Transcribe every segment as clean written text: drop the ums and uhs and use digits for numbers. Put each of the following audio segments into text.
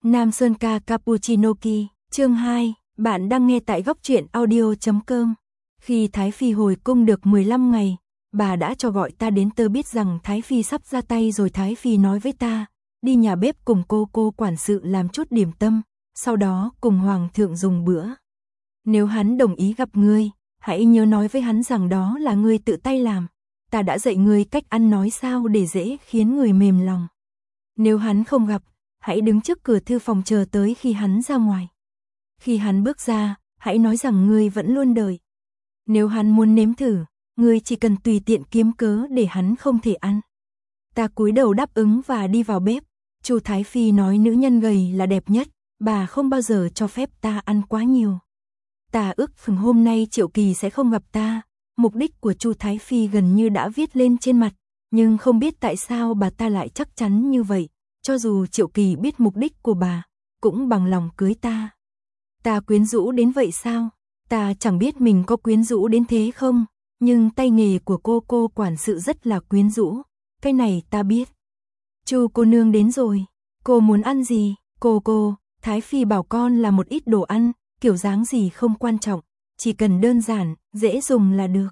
Nam Sơn ca Cappuccino Ki, chương 2, bạn đang nghe tại góc truyện audio.com. Khi Thái Phi hồi cung được 15 ngày, bà đã cho gọi ta đến tơ biết rằng Thái Phi sắp ra tay rồi. Thái Phi nói với ta, đi nhà bếp cùng cô quản sự làm chút điểm tâm, sau đó cùng Hoàng thượng dùng bữa. Nếu hắn đồng ý gặp ngươi, hãy nhớ nói với hắn rằng đó là ngươi tự tay làm. Ta đã dạy ngươi cách ăn nói sao để dễ khiến người mềm lòng. Nếu hắn không gặp, hãy đứng trước cửa thư phòng chờ tới khi hắn ra ngoài. Khi hắn bước ra, hãy nói rằng ngươi vẫn luôn đợi. Nếu hắn muốn nếm thử, ngươi chỉ cần tùy tiện kiếm cớ để hắn không thể ăn. Ta cúi đầu đáp ứng và đi vào bếp. Chu Thái Phi nói nữ nhân gầy là đẹp nhất, bà không bao giờ cho phép ta ăn quá nhiều. Ta ước phần hôm nay Triệu Kỳ sẽ không gặp ta. Mục đích của Chu Thái Phi gần như đã viết lên trên mặt, nhưng không biết tại sao bà ta lại chắc chắn như vậy. Cho dù Triệu Kỳ biết mục đích của bà, cũng bằng lòng cưới ta. Ta quyến rũ đến vậy sao? Ta chẳng biết mình có quyến rũ đến thế không, nhưng tay nghề của cô quản sự rất là quyến rũ, cái này ta biết. Chu cô nương đến rồi, cô muốn ăn gì? Cô, Thái Phi bảo con là một ít đồ ăn, kiểu dáng gì không quan trọng, chỉ cần đơn giản, dễ dùng là được.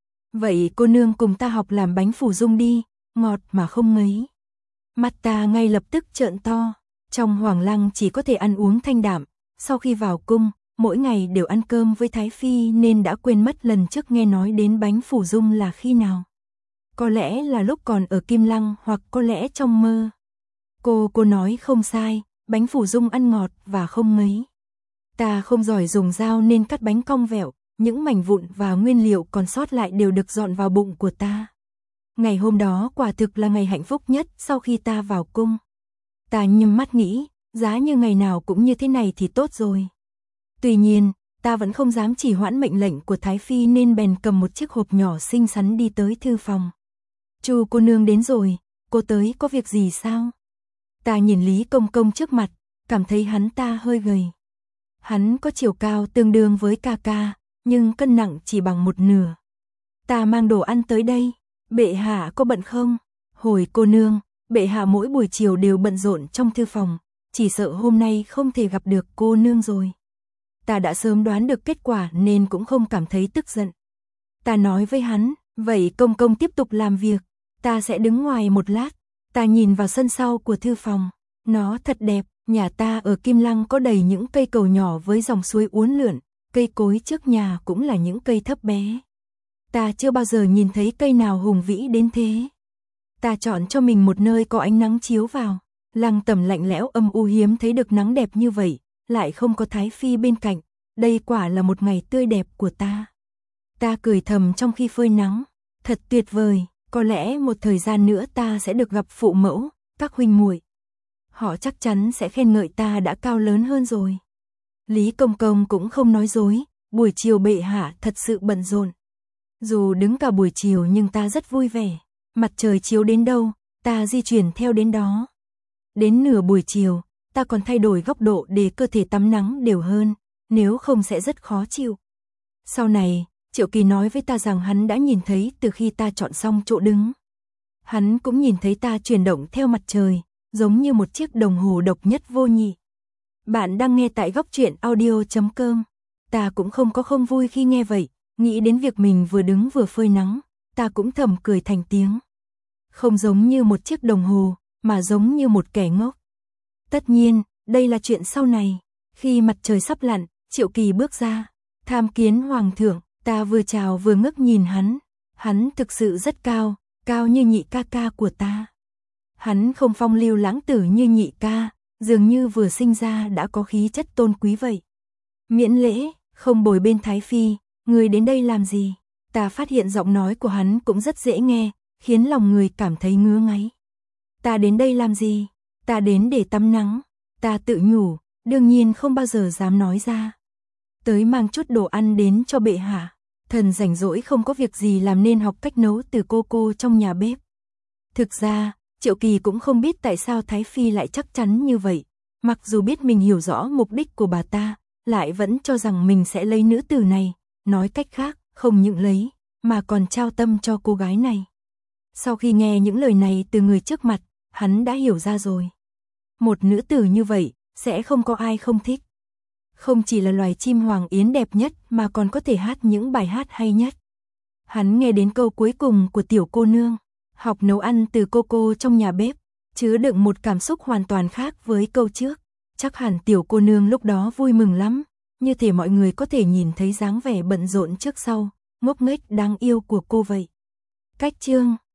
Vậy cô nương cùng ta học làm bánh phù dung đi, ngọt mà không ngấy. Mắt ta ngay lập tức trợn to, trong Hoàng Lăng chỉ có thể ăn uống thanh đạm, sau khi vào cung, mỗi ngày đều ăn cơm với Thái Phi nên đã quên mất lần trước nghe nói đến bánh phù dung là khi nào. Có lẽ là lúc còn ở Kim Lăng hoặc có lẽ trong mơ. Cô nói không sai, bánh phù dung ăn ngọt và không ngấy. Ta không giỏi dùng dao nên cắt bánh cong vẹo, những mảnh vụn và nguyên liệu còn sót lại đều được dọn vào bụng của ta. Ngày hôm đó quả thực là ngày hạnh phúc nhất sau khi ta vào cung. Ta nhắm mắt nghĩ, giá như ngày nào cũng như thế này thì tốt rồi. Tuy nhiên, ta vẫn không dám trì hoãn mệnh lệnh của Thái Phi nên bèn cầm một chiếc hộp nhỏ xinh xắn đi tới thư phòng. Chu cô nương đến rồi, cô tới có việc gì sao? Ta nhìn Lý Công Công trước mặt, cảm thấy hắn ta hơi gầy. Hắn có chiều cao tương đương với ca, nhưng cân nặng chỉ bằng một nửa. Ta mang đồ ăn tới đây. Bệ hạ có bận không? Hồi cô nương, bệ hạ mỗi buổi chiều đều bận rộn trong thư phòng, chỉ sợ hôm nay không thể gặp được cô nương rồi. Ta đã sớm đoán được kết quả nên cũng không cảm thấy tức giận. Ta nói với hắn, vậy Công Công tiếp tục làm việc, ta sẽ đứng ngoài một lát. Ta nhìn vào sân sau của thư phòng, nó thật đẹp, nhà ta ở Kim Lăng có đầy những cây cầu nhỏ với dòng suối uốn lượn, cây cối trước nhà cũng là những cây thấp bé. Ta chưa bao giờ nhìn thấy cây nào hùng vĩ đến thế. Ta chọn cho mình một nơi có ánh nắng chiếu vào. Lăng tẩm lạnh lẽo âm u hiếm thấy được nắng đẹp như vậy, lại không có Thái Phi bên cạnh. Đây quả là một ngày tươi đẹp của ta. Ta cười thầm trong khi phơi nắng. Thật tuyệt vời, có lẽ một thời gian nữa ta sẽ được gặp phụ mẫu, các huynh muội. Họ chắc chắn sẽ khen ngợi ta đã cao lớn hơn rồi. Lý Công Công cũng không nói dối, buổi chiều bệ hạ thật sự bận rộn. Dù đứng cả buổi chiều nhưng ta rất vui vẻ, mặt trời chiếu đến đâu, ta di chuyển theo đến đó. Đến nửa buổi chiều, ta còn thay đổi góc độ để cơ thể tắm nắng đều hơn, nếu không sẽ rất khó chịu. Sau này, Triệu Kỳ nói với ta rằng hắn đã nhìn thấy từ khi ta chọn xong chỗ đứng. Hắn cũng nhìn thấy ta chuyển động theo mặt trời, giống như một chiếc đồng hồ độc nhất vô nhị. Bạn đang nghe tại góc truyện audio.com. Ta cũng không vui khi nghe vậy. Nghĩ đến việc mình vừa đứng vừa phơi nắng, ta cũng thầm cười thành tiếng. Không giống như một chiếc đồng hồ, mà giống như một kẻ ngốc. Tất nhiên, đây là chuyện sau này. Khi mặt trời sắp lặn, Triệu Kỳ bước ra, tham kiến Hoàng thượng, ta vừa chào vừa ngước nhìn hắn. Hắn thực sự rất cao, cao như nhị ca của ta. Hắn không phong lưu lãng tử như nhị ca, dường như vừa sinh ra đã có khí chất tôn quý vậy. Miễn lễ, không bồi bên Thái Phi. Người đến đây làm gì? Ta phát hiện giọng nói của hắn cũng rất dễ nghe, khiến lòng người cảm thấy ngứa ngáy. Ta đến đây làm gì? Ta đến để tắm nắng. Ta tự nhủ, đương nhiên không bao giờ dám nói ra. Tới mang chút đồ ăn đến cho bệ hạ. Thần rảnh rỗi không có việc gì làm nên học cách nấu từ cô trong nhà bếp. Thực ra, Triệu Kỳ cũng không biết tại sao Thái Phi lại chắc chắn như vậy. Mặc dù biết mình hiểu rõ mục đích của bà ta, lại vẫn cho rằng mình sẽ lấy nữ tử này. Nói cách khác, không những lấy, mà còn trao tâm cho cô gái này. Sau khi nghe những lời này từ người trước mặt, hắn đã hiểu ra rồi. Một nữ tử như vậy, sẽ không có ai không thích. Không chỉ là loài chim hoàng yến đẹp nhất mà còn có thể hát những bài hát hay nhất. Hắn nghe đến câu cuối cùng của tiểu cô nương, học nấu ăn từ cô trong nhà bếp, chứa đựng một cảm xúc hoàn toàn khác với câu trước. Chắc hẳn tiểu cô nương lúc đó vui mừng lắm, như thể mọi người có thể nhìn thấy dáng vẻ bận rộn trước sau, ngốc nghếch đáng yêu của cô vậy. Cách chương